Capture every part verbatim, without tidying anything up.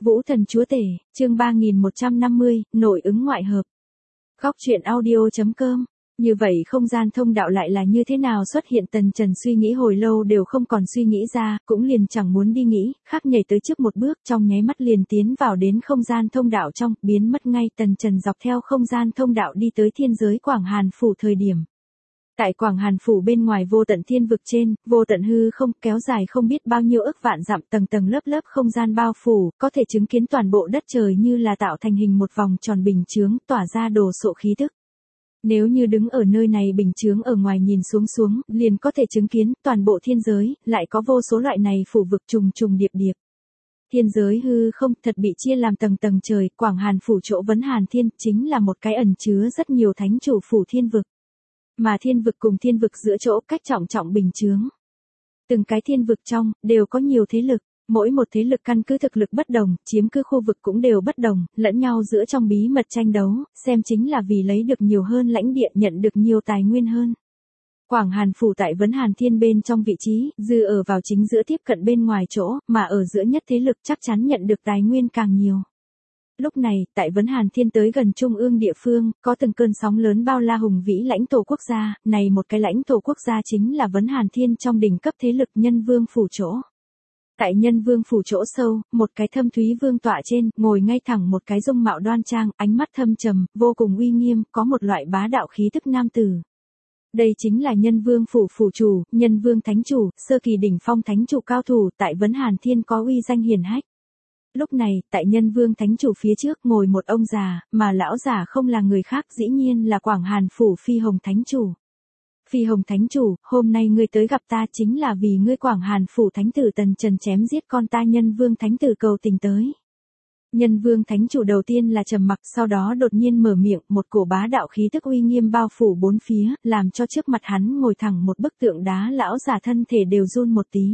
Vũ Thần Chúa Tể, chương ba nghìn một trăm năm mươi, nội ứng ngoại hợp. Góc truyện audio chấm com. Như vậy không gian thông đạo lại là như thế nào xuất hiện? Tần Trần suy nghĩ hồi lâu đều không còn suy nghĩ ra, cũng liền chẳng muốn đi nghĩ, khác nhảy tới trước một bước, trong nháy mắt liền tiến vào đến không gian thông đạo trong, biến mất ngay. Tần Trần dọc theo không gian thông đạo đi tới thiên giới Quảng Hàn Phủ. Thời điểm tại Quảng Hàn Phủ bên ngoài vô tận thiên vực trên, vô tận hư không kéo dài không biết bao nhiêu ức vạn dặm, tầng tầng lớp lớp không gian bao phủ, có thể chứng kiến toàn bộ đất trời như là tạo thành hình một vòng tròn bình chướng, tỏa ra đồ sộ khí tức. Nếu như đứng ở nơi này bình chướng ở ngoài nhìn xuống xuống, liền có thể chứng kiến toàn bộ thiên giới, lại có vô số loại này phủ vực trùng trùng điệp điệp. Thiên giới hư không thật bị chia làm tầng tầng trời, Quảng Hàn Phủ chỗ Vấn Hàn Thiên chính là một cái ẩn chứa rất nhiều thánh chủ phủ thiên vực. Mà thiên vực cùng thiên vực giữa chỗ cách trọng trọng bình chướng. Từng cái thiên vực trong, đều có nhiều thế lực, mỗi một thế lực căn cứ thực lực bất đồng, chiếm cứ khu vực cũng đều bất đồng, lẫn nhau giữa trong bí mật tranh đấu, xem chính là vì lấy được nhiều hơn lãnh địa, nhận được nhiều tài nguyên hơn. Quảng Hàn Phủ tại Vấn Hàn Thiên bên trong vị trí, dư ở vào chính giữa tiếp cận bên ngoài chỗ, mà ở giữa nhất thế lực chắc chắn nhận được tài nguyên càng nhiều. Lúc này, tại Vấn Hàn Thiên tới gần trung ương địa phương, có từng cơn sóng lớn bao la hùng vĩ lãnh thổ quốc gia, này một cái lãnh thổ quốc gia chính là Vấn Hàn Thiên trong đỉnh cấp thế lực Nhân Vương Phủ chỗ. Tại Nhân Vương Phủ chỗ sâu, một cái thâm thúy vương tọa trên, ngồi ngay thẳng một cái dung mạo đoan trang, ánh mắt thâm trầm, vô cùng uy nghiêm, có một loại bá đạo khí tức nam tử. Đây chính là Nhân Vương Phủ phủ chủ, Nhân Vương Thánh Chủ, sơ kỳ đỉnh phong thánh chủ cao thủ, tại Vấn Hàn Thiên có uy danh hiển hách. Lúc này, tại Nhân Vương Thánh Chủ phía trước ngồi một ông già, mà lão già không là người khác, dĩ nhiên là Quảng Hàn Phủ Phi Hồng Thánh Chủ. Phi Hồng Thánh Chủ, hôm nay ngươi tới gặp ta chính là vì ngươi Quảng Hàn Phủ Thánh Tử Tần Trần chém giết con ta Nhân Vương Thánh Tử cầu tình tới. Nhân Vương Thánh Chủ đầu tiên là trầm mặc, sau đó đột nhiên mở miệng, một cổ bá đạo khí tức uy nghiêm bao phủ bốn phía, làm cho trước mặt hắn ngồi thẳng một bức tượng đá lão già thân thể đều run một tí.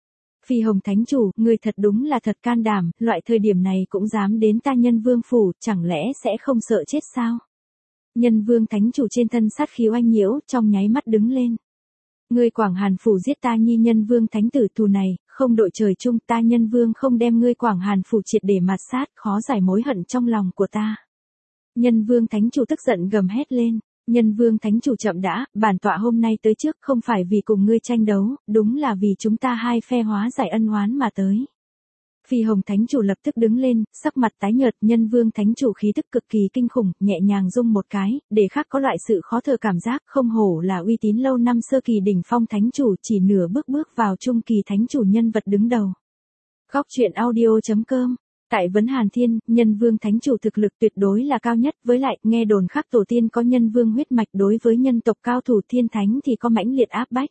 Phi Hồng Thánh Chủ, ngươi thật đúng là thật can đảm, loại thời điểm này cũng dám đến ta Nhân Vương Phủ, chẳng lẽ sẽ không sợ chết sao? Nhân Vương Thánh Chủ trên thân sát khí oanh nhiễu, trong nháy mắt đứng lên. Ngươi Quảng Hàn Phủ giết ta Nhi Nhân Vương Thánh Tử thù này, không đội trời chung, ta Nhân Vương không đem ngươi Quảng Hàn Phủ triệt để mạt sát, khó giải mối hận trong lòng của ta. Nhân Vương Thánh Chủ tức giận gầm hét lên. Nhân Vương Thánh Chủ chậm đã, bản tọa hôm nay tới trước không phải vì cùng ngươi tranh đấu, đúng là vì chúng ta hai phe hóa giải ân oán mà tới. Phi Hồng Thánh Chủ lập tức đứng lên, sắc mặt tái nhợt, Nhân Vương Thánh Chủ khí tức cực kỳ kinh khủng, nhẹ nhàng rung một cái, để khác có loại sự khó thở cảm giác, không hổ là uy tín lâu năm sơ kỳ đỉnh phong Thánh Chủ, chỉ nửa bước bước vào trung kỳ Thánh Chủ nhân vật đứng đầu. Góc truyện audio chấm com. Tại Vấn Hàn Thiên, Nhân Vương Thánh Chủ thực lực tuyệt đối là cao nhất, với lại, nghe đồn khác tổ tiên có Nhân Vương huyết mạch, đối với nhân tộc cao thủ thiên thánh thì có mãnh liệt áp bách.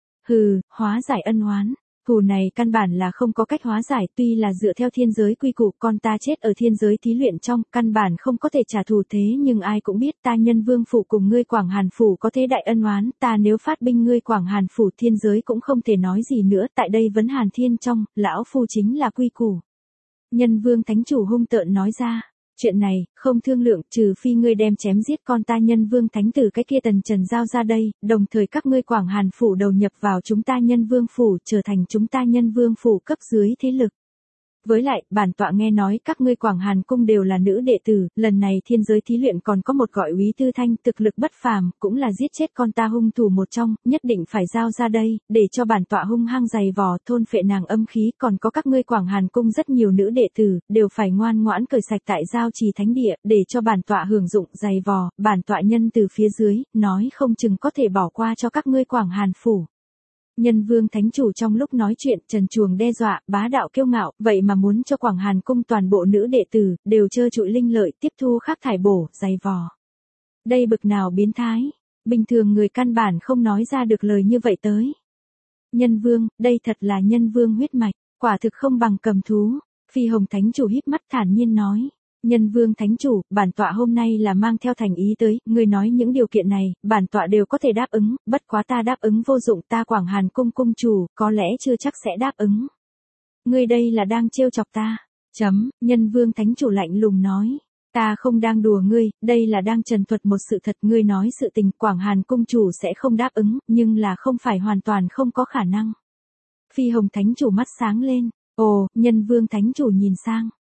Hừ, hóa giải ân oán. Thù này căn bản là không có cách hóa giải, tuy là dựa theo thiên giới quy củ, con ta chết ở thiên giới thí luyện trong, căn bản không có thể trả thù, thế nhưng ai cũng biết ta Nhân Vương Phủ cùng ngươi Quảng Hàn Phủ có thế đại ân oán, ta nếu phát binh ngươi Quảng Hàn Phủ thiên giới cũng không thể nói gì nữa, tại đây Vấn Hàn Thiên trong, lão phu chính là quy củ. Nhân Vương Thánh Chủ hung tợn nói ra, chuyện này, không thương lượng, trừ phi ngươi đem chém giết con ta Nhân Vương Thánh Tử cái kia Tần Trần giao ra đây, đồng thời các ngươi Quảng Hàn Phủ đầu nhập vào chúng ta Nhân Vương Phủ, trở thành chúng ta Nhân Vương Phủ cấp dưới thế lực. Với lại, bản tọa nghe nói các ngươi Quảng Hàn Cung đều là nữ đệ tử, lần này thiên giới thí luyện còn có một gọi Úy Tư Thanh, thực lực bất phàm, cũng là giết chết con ta hung thủ một trong, nhất định phải giao ra đây, để cho bản tọa hung hăng dày vò, thôn phệ nàng âm khí, còn có các ngươi Quảng Hàn Cung rất nhiều nữ đệ tử, đều phải ngoan ngoãn cởi sạch tại giao trì thánh địa, để cho bản tọa hưởng dụng, dày vò, bản tọa nhân từ phía dưới, nói không chừng có thể bỏ qua cho các ngươi Quảng Hàn Phủ. Nhân Vương Thánh Chủ trong lúc nói chuyện, trần truồng đe dọa, bá đạo kiêu ngạo, vậy mà muốn cho Quảng Hàn Cung toàn bộ nữ đệ tử, đều trơ trụi linh lợi, tiếp thu khác thải bổ, dày vò. Đây bực nào biến thái, bình thường người căn bản không nói ra được lời như vậy tới. Nhân Vương, đây thật là Nhân Vương huyết mạch, quả thực không bằng cầm thú. Phi Hồng Thánh Chủ híp mắt thản nhiên nói. Nhân Vương Thánh Chủ, bản tọa hôm nay là mang theo thành ý tới, ngươi nói những điều kiện này, bản tọa đều có thể đáp ứng, bất quá ta đáp ứng vô dụng, ta Quảng Hàn Cung cung chủ, có lẽ chưa chắc sẽ đáp ứng. Ngươi đây là đang trêu chọc ta. Chấm, Nhân Vương Thánh Chủ lạnh lùng nói. Ta không đang đùa ngươi, đây là đang trần thuật một sự thật, ngươi nói sự tình, Quảng Hàn Cung chủ sẽ không đáp ứng, nhưng là không phải hoàn toàn không có khả năng. Phi Hồng Thánh Chủ mắt sáng lên, ồ, Nhân Vương Thánh Chủ nhìn sang.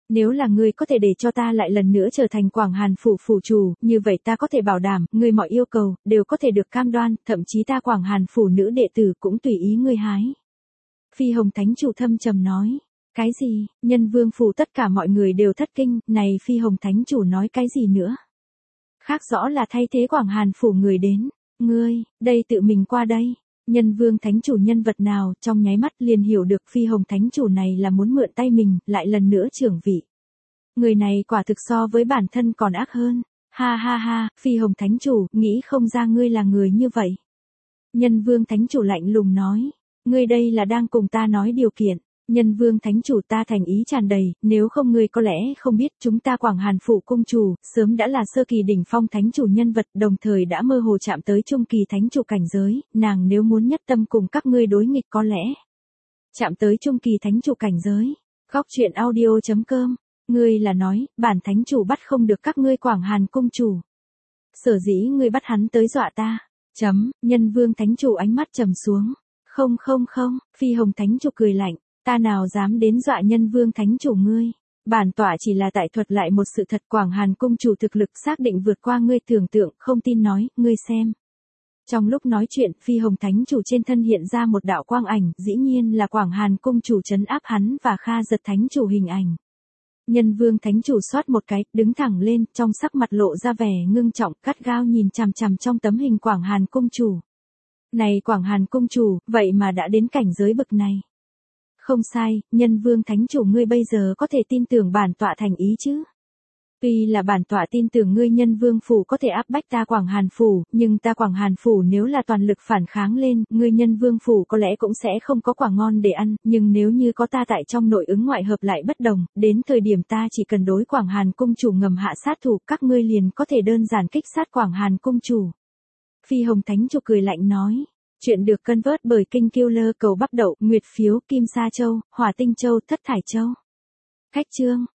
Nếu là ngươi có thể để cho ta lại lần nữa trở thành Quảng Hàn phủ phủ chủ, như vậy ta có thể bảo đảm, ngươi mọi yêu cầu, đều có thể được cam đoan, thậm chí ta Quảng Hàn phủ nữ đệ tử cũng tùy ý ngươi hái. Phi Hồng Thánh chủ thâm trầm nói. Cái gì, Nhân Vương phủ tất cả mọi người đều thất kinh, này Phi Hồng Thánh chủ nói cái gì nữa? Khác rõ là thay thế Quảng Hàn phủ người đến. Ngươi, đây tự mình qua đây. Nhân Vương Thánh chủ nhân vật nào, trong nháy mắt liền hiểu được Phi Hồng Thánh chủ này là muốn mượn tay mình, lại lần nữa trưởng vị. Người này quả thực so với bản thân còn ác hơn. Ha ha ha, Phi Hồng Thánh chủ, nghĩ không ra ngươi là người như vậy. Nhân Vương Thánh chủ lạnh lùng nói. Ngươi đây là đang cùng ta nói điều kiện. Nhân Vương Thánh chủ, ta thành ý tràn đầy, nếu không ngươi có lẽ không biết, chúng ta Quảng Hàn phủ cung chủ, sớm đã là sơ kỳ đỉnh phong thánh chủ nhân vật, đồng thời đã mơ hồ chạm tới trung kỳ thánh chủ cảnh giới, nàng nếu muốn nhất tâm cùng các ngươi đối nghịch có lẽ. Chạm tới trung kỳ thánh chủ cảnh giới. Góc truyện audio chấm com. Ngươi là nói, bản thánh chủ bắt không được các ngươi Quảng Hàn cung chủ. Sở dĩ ngươi bắt hắn tới dọa ta. Chấm, Nhân Vương Thánh chủ ánh mắt trầm xuống. Không không không, Phi Hồng Thánh chủ cười lạnh. Ta nào dám đến dọa Nhân Vương Thánh chủ ngươi. Bản tọa chỉ là tại thuật lại một sự thật, Quảng Hàn cung chủ thực lực xác định vượt qua ngươi tưởng tượng, không tin nói, ngươi xem. Trong lúc nói chuyện, Phi Hồng Thánh chủ trên thân hiện ra một đạo quang ảnh, dĩ nhiên là Quảng Hàn cung chủ trấn áp hắn và Kha Giật Thánh chủ hình ảnh. Nhân Vương Thánh chủ xoát một cái, đứng thẳng lên, trong sắc mặt lộ ra vẻ ngưng trọng, cắt gao nhìn chằm chằm trong tấm hình Quảng Hàn cung chủ. Này Quảng Hàn cung chủ, vậy mà đã đến cảnh giới bậc này. Không sai, Nhân Vương Thánh chủ, ngươi bây giờ có thể tin tưởng bản tọa thành ý chứ? Tuy là bản tọa tin tưởng ngươi Nhân Vương phủ có thể áp bách ta Quảng Hàn phủ, nhưng ta Quảng Hàn phủ nếu là toàn lực phản kháng lên, ngươi Nhân Vương phủ có lẽ cũng sẽ không có quả ngon để ăn, nhưng nếu như có ta tại trong nội ứng ngoại hợp lại bất đồng, đến thời điểm ta chỉ cần đối Quảng Hàn cung chủ ngầm hạ sát thủ, các ngươi liền có thể đơn giản kích sát Quảng Hàn cung chủ. Phi Hồng Thánh chủ cười lạnh nói. Chuyện được cân vớt bởi Kinh Killer, cầu bắp đậu, nguyệt phiếu, kim sa châu, hỏa tinh châu, thất thải châu. Khách chương.